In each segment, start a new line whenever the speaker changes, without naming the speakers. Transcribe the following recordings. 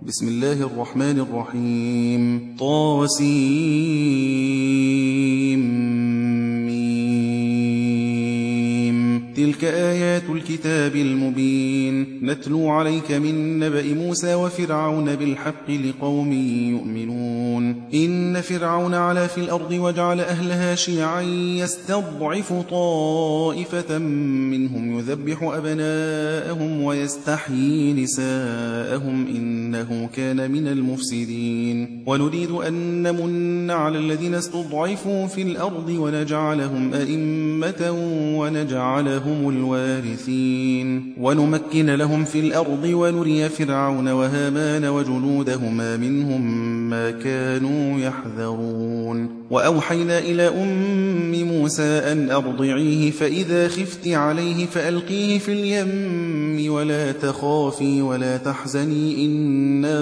بسم الله الرحمن الرحيم. طاسيم. تلك آيات الكتاب المبين نتلو عليك من نبأ موسى وفرعون بالحق لقوم يؤمنون. إن فرعون علا في الأرض وجعل أهلها شيعا يستضعف طائفة منهم يذبح أبناءهم ويستحيي نساءهم إنه كان من المفسدين. ونريد أن نمن على الذين استضعفوا في الأرض ونجعلهم أئمة ونجعلهم الوارثين ونمكن لهم في الأرض ونري فرعون وهامان وجنودهما منهم ما كانوا يحذرون. وأوحينا إلى أم موسى أن أرضعيه فإذا خفت عليه فألقيه في اليم ولا تخافي ولا تحزني إنا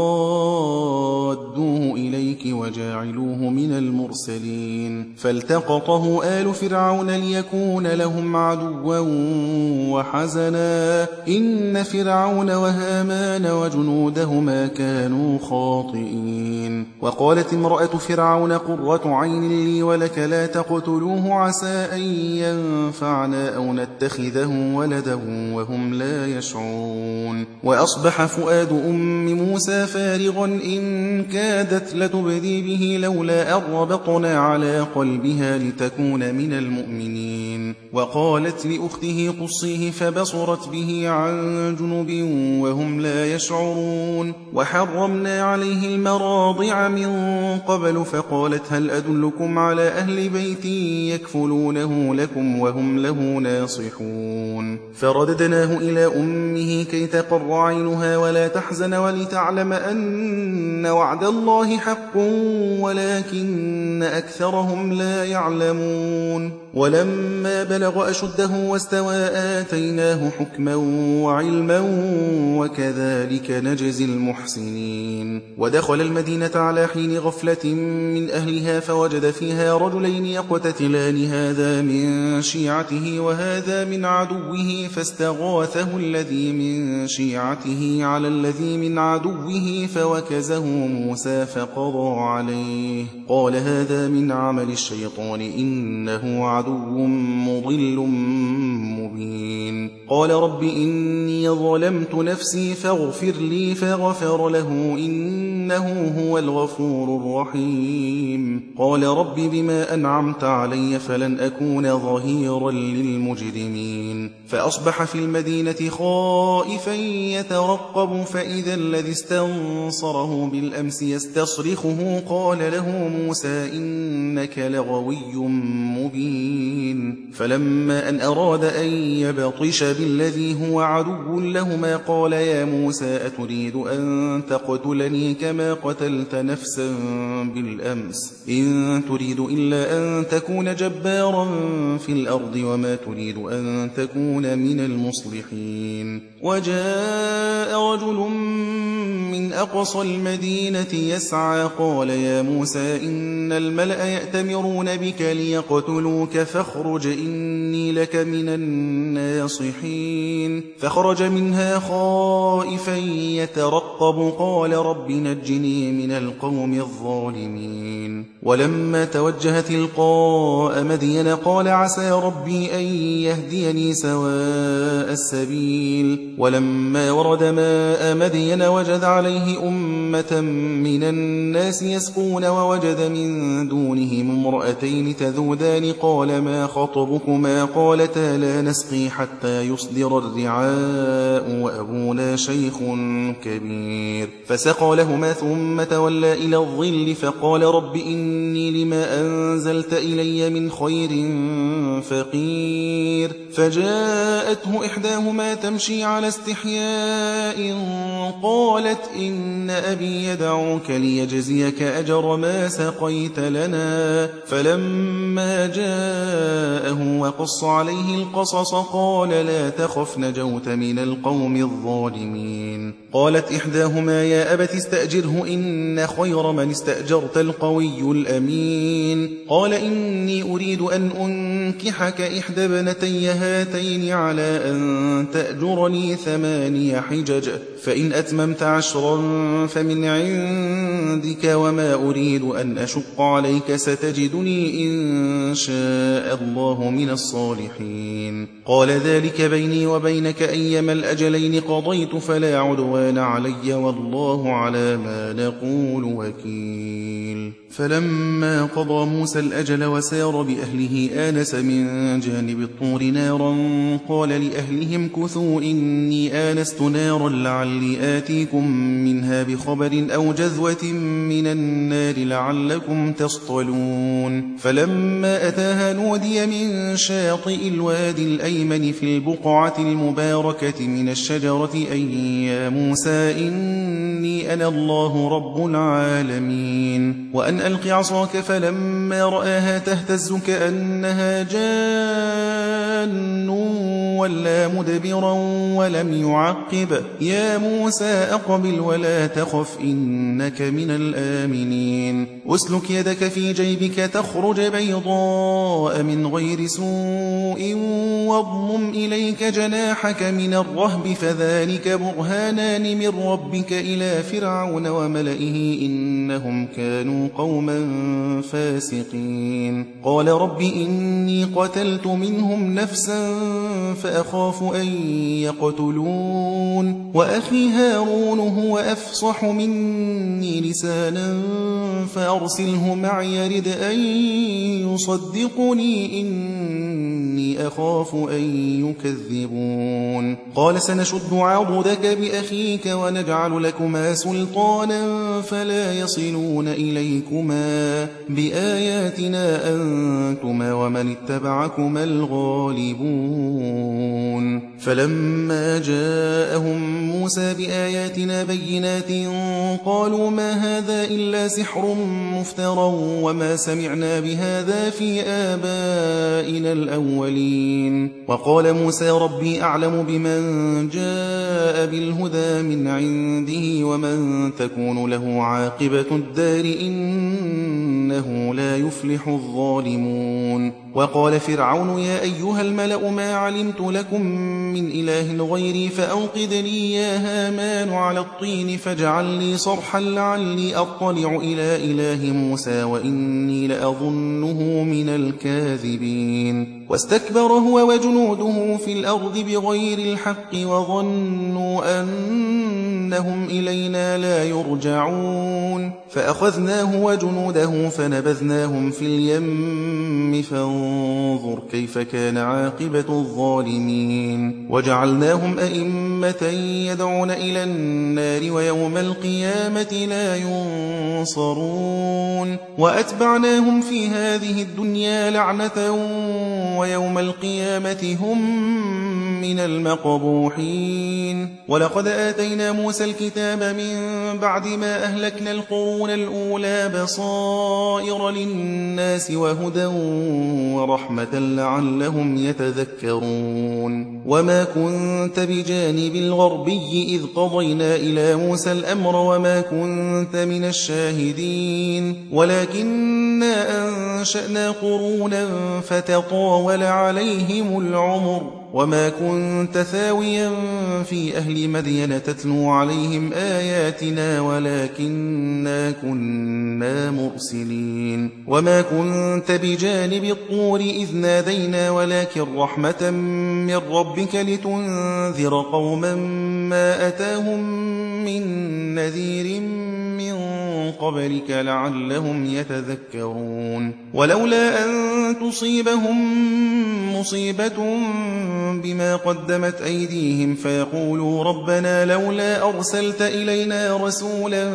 رادوه إليك وجاعلوه من المرسلين. فالتقطه آل فرعون ليكون لهم عدوا وحزنا إن فرعون وهامان وجنودهما كانوا خاطئين. وقالت امرأة فرعون قرة عين لي ولك لا تقتلوه عسى أن ينفعنا أو نتخذه ولدا وهم لا يشعرون. وأصبح فؤاد أم موسى فارغا إن كادت لتبدي به لولا أن ربطنا على قلبها لتكون من المؤمنين. وقالت لأخته قصيه فبصرت به عن جنب وهم لا يشعرون. وحرمنا عليه المراضع من قبل فقالت هل أدلكم على أهل بيت يكفلونه لكم وهم له ناصحون. فرددناه إلى أمه كي تقر عينها ولا تحزن ولتعلم أن وعد الله حق ولكن أكثرهم لا يعلمون. ولما بلغ أشده واستوى آتيناه حكما وعلما وكذلك نجزي المحسنين. ودخل المدينة على حين غفلة من أهلها فوجد فيها رجلين يقتتلان هذا من شيعته وهذا من عدوه فاستغاثه الذي من شيعته على الذي من عدوه فوكزه موسى فقضى عليه قال هذا من عمل الشيطان إنه عدو مضل مبين. قال رب إني ظلمت نفسي فاغفر لي فغفر له إنه هو الغفور الرحيم. قال رب بما أنعمت علي فلن أكون ظهيرا للمجرمين. فأصبح في المدينة خائفا يترقب فإذا الذي استنصره بالأمس يستصرخه قال له موسى إنك لغوي مبين. فلما أن أراد أن يبطش بالذي هو عدو لهما قال يا موسى أتريد أن تقتلني كما قتلت نفسا بالأمس إن تريد إلا أن تكون جبارا في الأرض وما تريد أن تكون من المصلحين. وجاء رجل من أقصى المدينة يسعى قال يا موسى إن الملأ يأتمرون بك ليقتلوك فاخرج إني لك من الناصحين. فخرج منها خائفا يترقب قال رب نجني من القوم الظالمين. ولما توجه تلقاء مدين قال عسى ربي أن يهديني سواء السبيل. ولما ورد ماء مدين وجد عليه أمة من الناس يسقون ووجد من دونهم امرأتين تذودان قال ما خطبكما قالتا لا نسقي حتى يصدر الرعاء وأبونا شيخ كبير. فسقى لهما ثم تولى إلى الظل فقال رب إني لما أنزلت إلي من خير فقير. فجاءته إحداهما تمشي على استحياء قالت إن أبي يدعوك ليجزيك أجر ما سقيت لنا. فلما جاءه وقص عليه القصص قال لا تخف نجوت من القوم الظالمين. قالت إحداهما يا أبت استأجره إن خير من استأجرت القوي الأمين قال إني أريد أن أنكحك إحدى ابنتي هاتين على أن تأجرني 8 حجج فإن أتممت 10 فمن عندك وما أريد أن أشق عليك ستجدني إن شاء الله من الصالحين قال ذلك بيني وبينك أيما الأجلين قضيت فلا عدوان علي والله على ما نقول وكيل فلما قضى موسى الأجل وسار بأهله آنس من جانب الطور نارا قال لأهلهم كثوا إني آنست نارا لعلي آتيكم منها بخبر أو جذوة من النار لعلكم تصطلون فلما أتاها نودي من شاطئ الوادي الأيمن في البقعة المباركة من الشجرة أن يا موسى إني أنا الله رب العالمين وأن ألق عصاك فلما رآها تهتز كأنها جان ولا مدبرا ولم يعقب يا موسى أقبل ولا تخف إنك من الآمنين أسلك يدك في جيبك تخرج بيضاء من غير سوء واضمم إليك جناحك من الرهب فذلك برهانان من ربك إلى فرعون وملئه إنهم كانوا قوما فاسقين قال رب إني قتلت منهم نفسا فأخاف أن يقتلون وأخي هارون هو أفصح مني لسانا فأرسله معي يرد أن يصدقني إني أخاف أن يكذبون قال سنشد عضدك بأخيك ونجعل لكما سلطانا فلا يصلون إليكما بآياتنا أنتما ومن اتبعكما الغالبون فلما جاءهم موسى بآياتنا بينات قالوا ما هذا إلا سحر مفترى وما سمعنا بهذا في آبائنا الأولين وقال موسى ربي أعلم بمن جاء بالهدى من عنده ومن تكون له عاقبة الدار إنه لا يفلح الظالمون وقال فرعون يا أيها الملأ ما علمت لكم من إله غيري فأوقد لي يا هامان على الطين فاجعل لي صرحا لعلي أطلع إلى إله موسى وإني لأظنه من الكاذبين واستكبر هو وجنوده في الأرض بغير الحق وظنوا أنهم إلينا لا يرجعون فأخذناه وجنوده فنبذناهم في اليم فانظر كيف كان عاقبة الظالمين وجعلناهم أئمة يدعون إلى النار ويوم القيامة لا ينصرون وأتبعناهم في هذه الدنيا لعنة ويوم القيامة هم من المقبوحين ولقد آتينا موسى الكتاب من بعد ما أهلكنا القرون الأولى بصائر للناس وهدى ورحمة لعلهم يتذكرون وما كنت بجانب الغربي إذ قضينا إلى موسى الأمر وما كنت من الشاهدين ولكننا أنشأنا قرونا فتطاول عليهم العمر وما كنت ثاويا في أهل مدين تتلو عليهم آياتنا ولكننا كنا مرسلين وما كنت بجانب الطور إذ نادينا ولكن رحمة من ربك لتنذر قوما ما أتاهم من نذير من قبلك لعلهم يتذكرون ولولا أن تصيبهم مصيبة بما قدمت أيديهم فيقولوا ربنا لولا أرسلت إلينا رسولا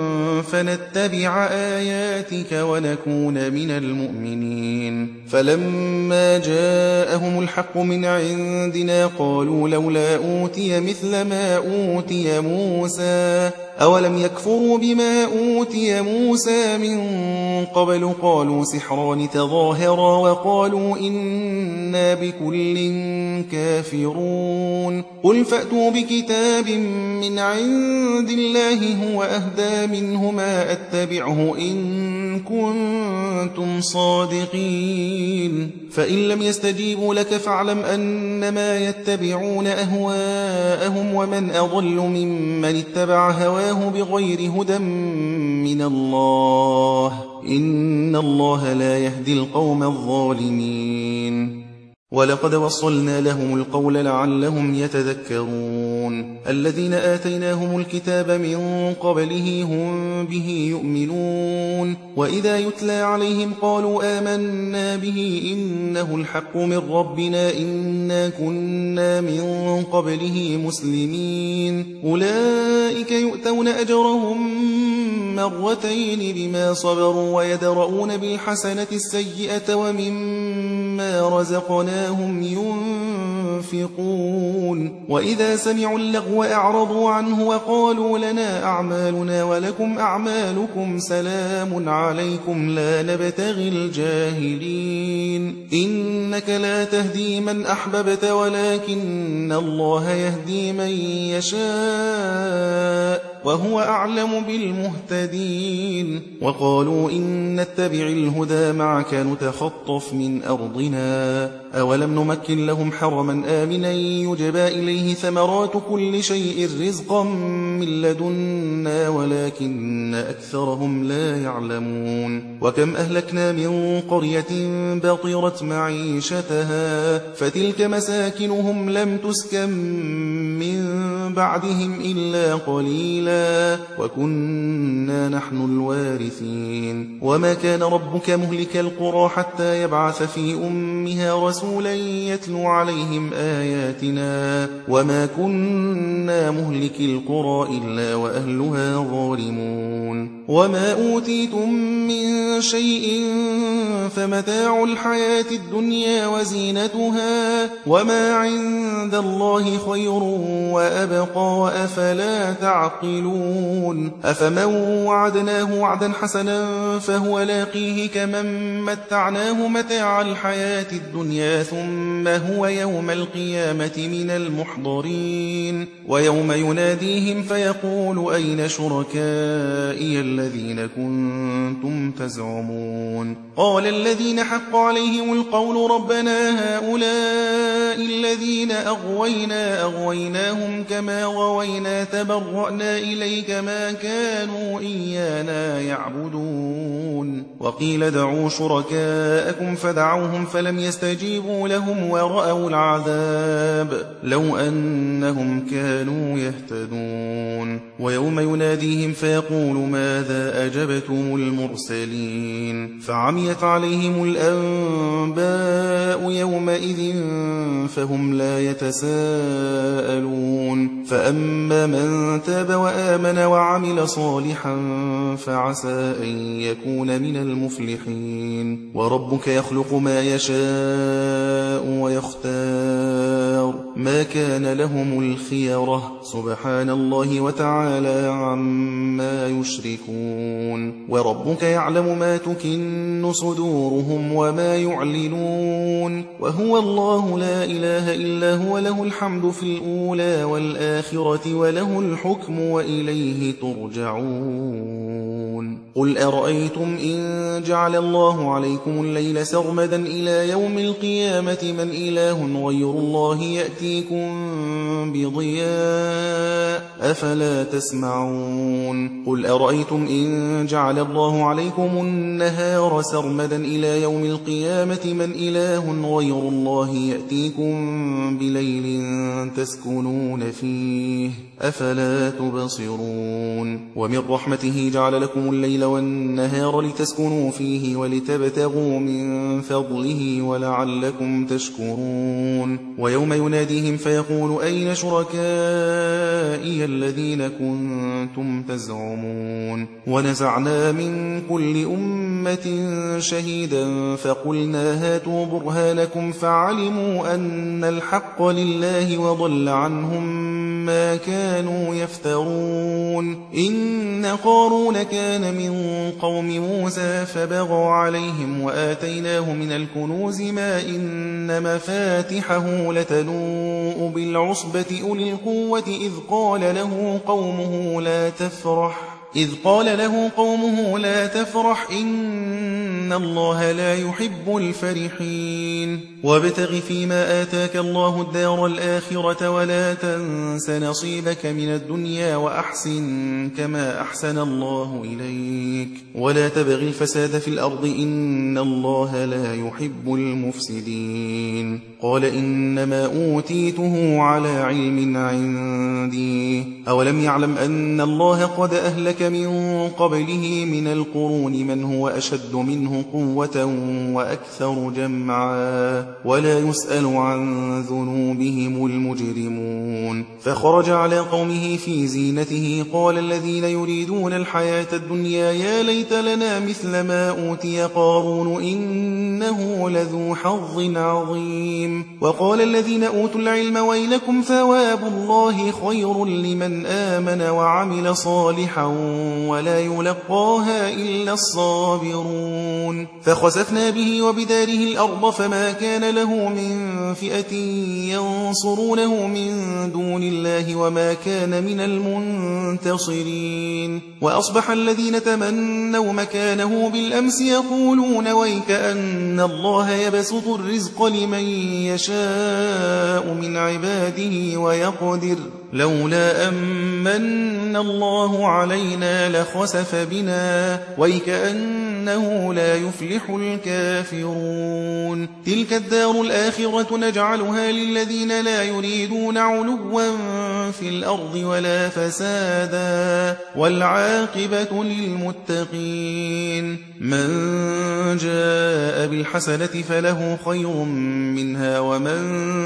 فنتبع آياتك ونكون من المؤمنين فلما جاءهم الحق من عندنا قالوا لولا أوتي مثل ما أوتي موسى أولم يكفروا بما أوتي موسى من قبل قالوا سحران تظاهرا وقالوا إنا بكل كافرون قل فأتوا بكتاب من عند الله هو أهدى منهما أتبعه إن كنتم صادقين فإن لم يستجيبوا لك فاعلم أنما يتبعون أهواءهم ومن أضل ممن اتبع هواه بغير هدى من الله إن الله لا يهدي القوم الظالمين ولقد وصلنا لهم القول لعلهم يتذكرون الذين آتيناهم الكتاب من قبله هم به يؤمنون وإذا يتلى عليهم قالوا آمنا به إنه الحق من ربنا إنا كنا من قبله مسلمين أولئك يؤتون أجرهم مرتين بما صبروا ويدرؤون بالحسنة السيئة ومما رزقناهم ينفقون وإذا سمعوا اللغو أعرضوا عنه وقالوا لنا أعمالنا ولكم أعمالكم سلام عليكم لا نبتغي الجاهلين إنك لا تهدي من أحببت ولكن الله يهدي من يشاء وهو أعلم بالمهتدين وقالوا إن نتبع الهدى معك نتخطف من أرضنا أولم نمكن لهم حرما آمنا يجبى إليه ثمرات كل شيء رزقا من لدنا ولكن أكثرهم لا يعلمون وكم أهلكنا من قرية بطرت معيشتها فتلك مساكنهم لم تسكن من بعدهم إلا قليلا وكنا نحن الوارثين وما كان ربك مهلك القرى حتى يبعث في أمها رسولا يتلو عليهم آياتنا وما كنا مهلك القرى إلا وأهلها ظالمون وما أوتيتم من شيء فمتاع الحياة الدنيا وزينتها وما عند الله خير وأبقى أفلا تعقلون أفمن وعدناه وعدا حسنا فهو لاقيه كمن متعناه متاع الحياة الدنيا ثم هو يوم القيامة من المحضرين ويوم يناديهم فيقول أين شركائي الذين كنتم تزعمون قال الذين حق عليهم القول ربنا هؤلاء الذين أغويناهم كما غوينا تبرأنا إليك ما كانوا إيانا يعبدون وقيل ادعوا شركاءكم فدعوهم فلم يستجيبوا لهم ورأوا العذاب لو أنهم كانوا يهتدون ويوم يناديهم فيقول ماذا أجبتم المرسلين فعميت عليهم الأنباء يومئذ فهم لا يتساءلون فأما من تاب وآمن وعمل صالحا فعسى أن يكون من المفلحين وربك يخلق ما يشاء ويختار ما كان لهم الخيرة سبحان الله وتعالى عما يشركون وربك يعلم ما تكن صدورهم وما يعلنون وهو الله لا إله إلا هو له الحمد في الأولى والآخرة وله الحكم وإليه ترجعون قل أرأيتم إن جعل الله عليكم الليل سرمدا إلى يوم القيامة من إله غير الله يأتيكم بضياء أفلا تسمعون قل أرأيتم إن جعل الله عليكم النهار سرمدا إلى يوم القيامة من إله غير الله يأتيكم بليل تسكنون فيه أفلا تبصرون ومن رحمته جعل لكم الليل والنهار لتسكنوا فيه ولتبتغوا من فضله ولعلكم تشكرون ويوم يناديهم فيقول أين شركائي الذين كنتم تزعمون ونزعنا من كل أمة شهيدا فقلنا هاتوا برهانكم فعلموا أن الحق لله وضل عنهم ما كانوا كانوا يفترون إن قارون كان من قوم موسى فبغى عليهم وآتيناه من الكنوز ما إن مفاتحه لتنوء بالعصبة أولي القوة إذ قال له قومه لا تفرح إن الله لا يحب الفرحين وابتغ فيما آتاك الله الدار الآخرة ولا تنس نصيبك من الدنيا وأحسن كما أحسن الله إليك ولا تبغ الفساد في الأرض إن الله لا يحب المفسدين قال إنما أوتيته على علم عندي أولم يعلم أن الله قد أهلك من قبله من القرون من هو أشد منه قوة وأكثر جمعا ولا يسأل عن ذنوبهم المجرمون فخرج على قومه في زينته قال الذين يريدون الحياة الدنيا يا ليت لنا مثل ما أوتي قارون إنه لذو حظ عظيم وقال الذين أوتوا العلم ويلكم ثواب الله خير لمن آمن وعمل صالحا ولا يلقاها إلا الصابرون فخسفنا به وبداره الأرض فما كان له من فئة ينصرونه من دون الله وما كان من المنتصرين وأصبح الذين تمنوا مكانه بالأمس يقولون ويك أن الله يبسط الرزق لمن يشاء من عباده ويقدر لولا أمن الله علينا لخسف بنا ويكأنه لا يفلح الكافرون تلك الدار الآخرة نجعلها للذين لا يريدون علوا في الأرض ولا فسادا والعاقبة للمتقين من جاء بالحسنة فله خير منها ومن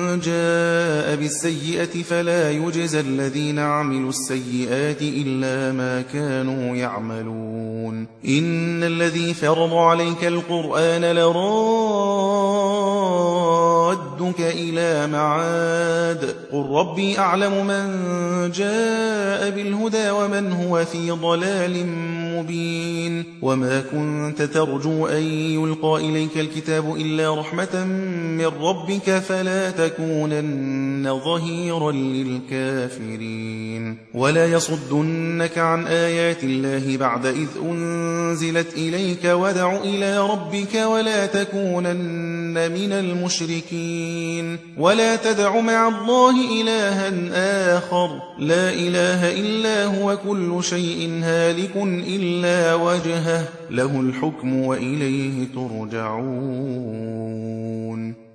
جاء بالسيئة فلا يجزى الذين عملوا السيئات إلا ما كانوا يعملون إن الذي فرض عليك القرآن لرادك إلى معاد قل ربي أعلم من جاء بالهدى ومن هو في ضلال مبين وما كنت ترجو أن يلقى إليك الكتاب إلا رحمة من ربك فلا تكونن ظهيرا للكافرين ولا يصدنك عن آيات الله بعد إذ أنزلت إليك ودع إلى ربك ولا تكونن من المشركين ولا تدع مع الله إلها آخر لا إله إلا هو كل شيء هالك إلا وجهه له الحكم وإليه ترجعون